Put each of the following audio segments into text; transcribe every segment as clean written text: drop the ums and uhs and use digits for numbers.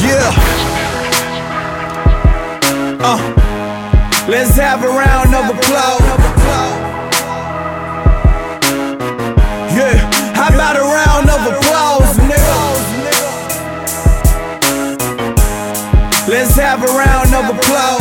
Yeah. Let's have a round of applause. Yeah. How about a round of applause, nigga? Let's have a round of applause.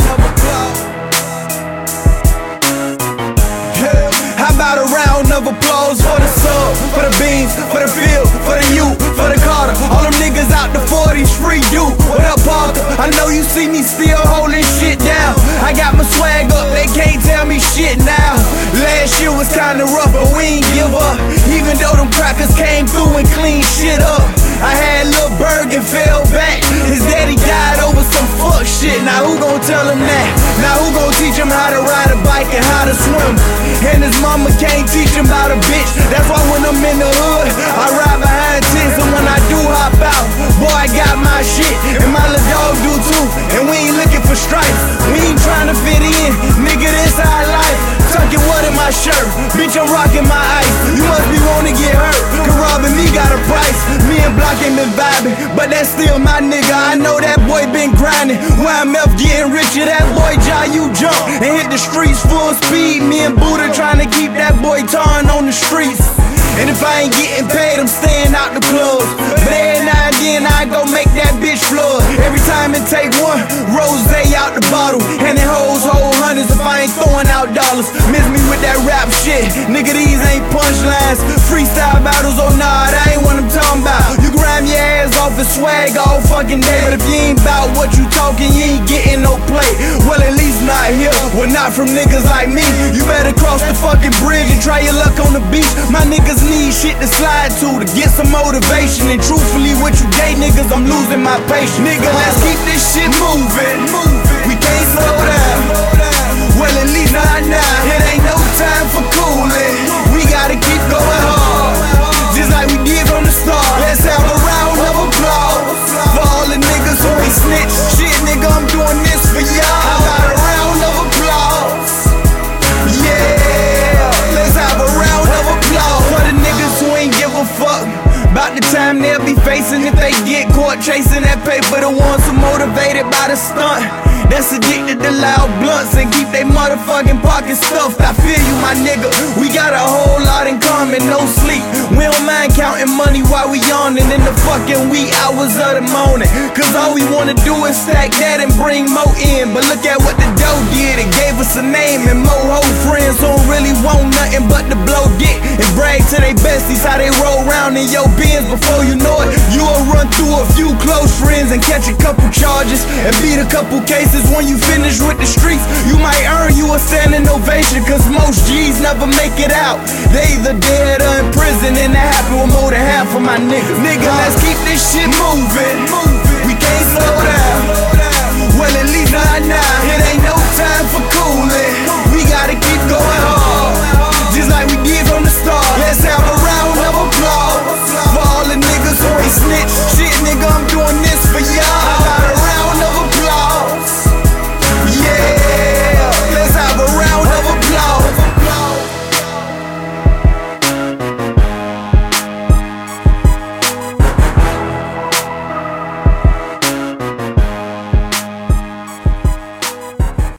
Yeah. How about a round of applause for the sub, for the beans, for the field, for the youth, for the Carter, all them niggas out the 40s, free you. What up, Parker? I know you see me still holding shit down. I got my swag up, they can't tell me shit now. Last year was kinda rough, but we ain't give up. Even though them crackers came through and cleaned shit up. I had Lil Berg and fell back. His daddy died over some fuck shit. Now who gon' tell him that? Now who gon' teach him how to ride a bike and how to swim? And his mama can't teach him about a bitch. That's why when I'm in the hood, I ride behind tents. And when I do hop out, boy, I got my shit. And my little dog do too. And we ain't looking for stripes. We ain't trying to fit in. Nigga, this our life. Tucking what in my shirt? Bitch, I'm rocking my ice. You must be wanting to get hurt. Cause robbing me got a price. Me and Block ain't been vibing, but that's still my nigga. I know that boy been grinding. YMF getting richer. That boy you jump and hit the streets full speed. Me and Buddha trying to keep that boy tarring on the streets. And if I ain't getting paid, I'm staying out the clubs. But every now and then I go make that bitch flood. Every time it take one rose out the bottle, and it holds whole hundreds if I ain't throwing out dollars. Miss me with that rap shit, nigga, these ain't punchlines. Freestyle battles, oh nah, that ain't what I'm talking about. You grind your ass off and swag all fucking day, but if you ain't bout what you talking, you ain't getting no play. Well, at least not here, well, not from niggas like me. You better cross the fucking bridge and try your luck on the beach. My niggas need shit to slide to get some motivation. And truthfully, with you gay niggas, I'm losing my patience. Nigga, let's keep this shit moving. We can't slow down. Well, at least not now. It ain't no time for cooling. We gotta keep going hard, just like we did from the start. Let's have a round of applause for all the niggas who be snitch. Shit, nigga, I'm doing this for y'all. How about a round of applause? Yeah, let's have a round of applause for the niggas who ain't give a fuck about the time they'll be facing if they get caught chasing that paper. The ones who motivated by the stunt, that's addicted to loud blunts and keep they motherfucking pockets stuffed. I feel you, my nigga. We got a whole lot in common, no sleep. We don't mind counting money while we yawning in the fucking wee hours of the morning. Cause all we wanna do is stack that and bring more in. But look at what the dough did, it gave us a name and more whole friends who don't really want nothing but to blow dick and brag to they besties how they roll around in your Benz. Before you know it, you'll run through a few close friends and catch a couple charges and beat a couple cases. When you finish with the streets, you might earn you a standing ovation. Cause most G's never make it out. They either dead or in prison, and that happen with more than half of my niggas. Nigga, let's keep this shit moving. We can't slow down. Well, at least not now.